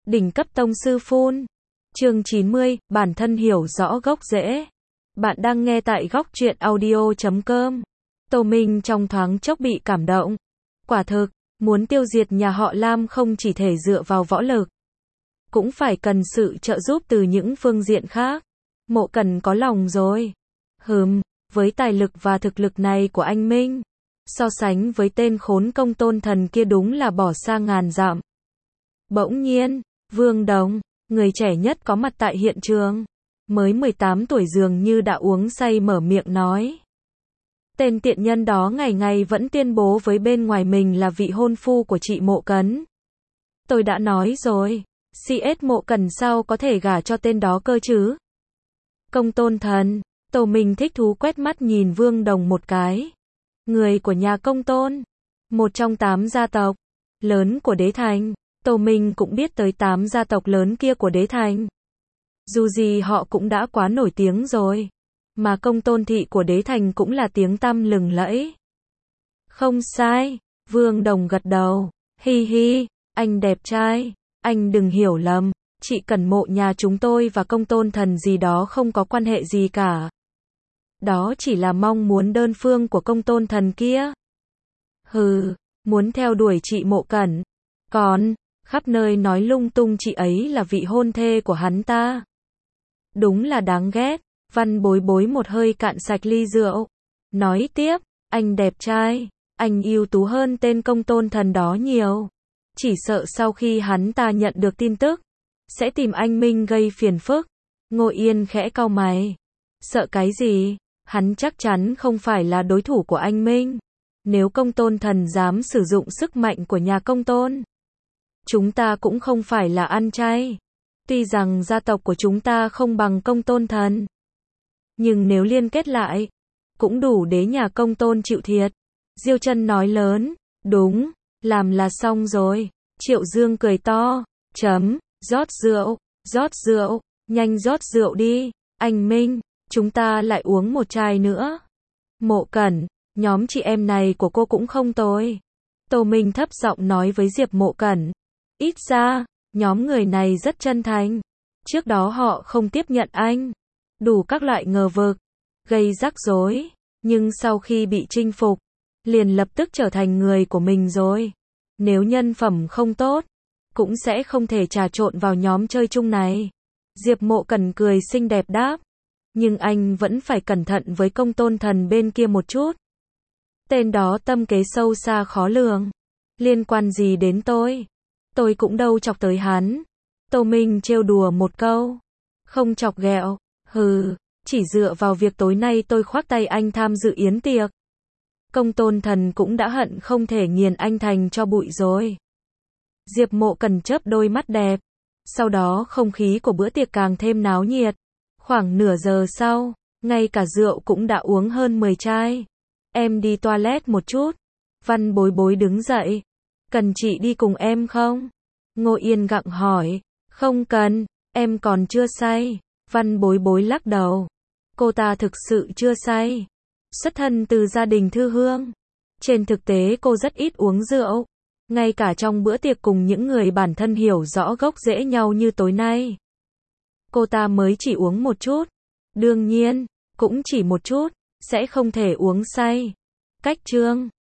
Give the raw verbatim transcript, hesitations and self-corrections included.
Đỉnh cấp tông sư phun. Chương chín mươi, bản thân hiểu rõ gốc rễ. Bạn đang nghe tại góc truyện audio chấm com. Tô Minh trong thoáng chốc bị cảm động. Quả thực, muốn tiêu diệt nhà họ Lam không chỉ thể dựa vào võ lực, cũng phải cần sự trợ giúp từ những phương diện khác. Mộ Cần có lòng rồi. Hừm, với tài lực và thực lực này của anh Minh, so sánh với tên khốn Công Tôn Thần kia đúng là bỏ xa ngàn dặm. Bỗng nhiên, Vương Đồng, người trẻ nhất có mặt tại hiện trường, mới mười tám tuổi dường như đã uống say mở miệng nói. Tên tiện nhân đó ngày ngày vẫn tuyên bố với bên ngoài mình là vị hôn phu của chị Mộ Cấn. Tôi đã nói rồi, xê ét Mộ Cần sao có thể gả cho tên đó cơ chứ? Công Tôn Thần, Tô Minh thích thú quét mắt nhìn Vương Đồng một cái. Người của nhà Công Tôn, một trong tám gia tộc lớn của Đế Thành. Tô Minh cũng biết tới tám gia tộc lớn kia của Đế Thành. Dù gì họ cũng đã quá nổi tiếng rồi. Mà Công Tôn thị của Đế Thành cũng là tiếng tăm lừng lẫy. Không sai, Vương Đồng gật đầu. Hi hi, anh đẹp trai, anh đừng hiểu lầm, chị Cẩn Mộ nhà chúng tôi và Công Tôn Thần gì đó không có quan hệ gì cả. Đó chỉ là mong muốn đơn phương của Công Tôn Thần kia. Hừ, muốn theo đuổi chị Mộ Cẩn. Còn, khắp nơi nói lung tung chị ấy là vị hôn thê của hắn ta. Đúng là đáng ghét. Văn Bối Bối một hơi cạn sạch ly rượu. Nói tiếp, anh đẹp trai, anh ưu tú hơn tên Công Tôn Thần đó nhiều. Chỉ sợ sau khi hắn ta nhận được tin tức, sẽ tìm anh Minh gây phiền phức. Ngô Yên khẽ cau mày. Sợ cái gì? Hắn chắc chắn không phải là đối thủ của anh Minh. Nếu Công Tôn Thần dám sử dụng sức mạnh của nhà Công Tôn, chúng ta cũng không phải là ăn chay. Tuy rằng gia tộc của chúng ta không bằng Công Tôn Thần, nhưng nếu liên kết lại, cũng đủ để nhà Công Tôn chịu thiệt. Diêu Chân nói lớn. Đúng, làm là xong rồi. Triệu Dương cười to. Chấm, rót rượu, rót rượu, nhanh rót rượu đi. Anh Minh, chúng ta lại uống một chai nữa. Mộ Cẩn, nhóm chị em này của cô cũng không tồi. Tô Minh thấp giọng nói với Diệp Mộ Cẩn. Ít ra, nhóm người này rất chân thành. Trước đó họ không tiếp nhận anh. Đủ các loại ngờ vực, gây rắc rối. Nhưng sau khi bị chinh phục, liền lập tức trở thành người của mình rồi. Nếu nhân phẩm không tốt, cũng sẽ không thể trà trộn vào nhóm chơi chung này. Diệp Mộ Cẩn cười xinh đẹp đáp. Nhưng anh vẫn phải cẩn thận với Công Tôn Thần bên kia một chút. Tên đó tâm kế sâu xa khó lường. Liên quan gì đến tôi? Tôi cũng đâu chọc tới hắn. Tô Minh trêu đùa một câu. Không chọc ghẹo. Hừ, chỉ dựa vào việc tối nay tôi khoác tay anh tham dự yến tiệc, Công Tôn Thần cũng đã hận không thể nghiền anh thành cho bụi rồi. Diệp Mộ Cần chớp đôi mắt đẹp. Sau đó không khí của bữa tiệc càng thêm náo nhiệt. Khoảng nửa giờ sau, ngay cả rượu cũng đã uống hơn mười chai. Em đi toilet một chút. Văn Bối Bối đứng dậy. Cần chị đi cùng em không? Ngô Yên gặng hỏi. Không cần, em còn chưa say. Văn Bối Bối lắc đầu. Cô ta thực sự chưa say. Xuất thân từ gia đình thư hương. Trên thực tế cô rất ít uống rượu. Ngay cả trong bữa tiệc cùng những người bản thân hiểu rõ gốc rễ nhau như tối nay, cô ta mới chỉ uống một chút. Đương nhiên, cũng chỉ một chút, sẽ không thể uống say. Cách chương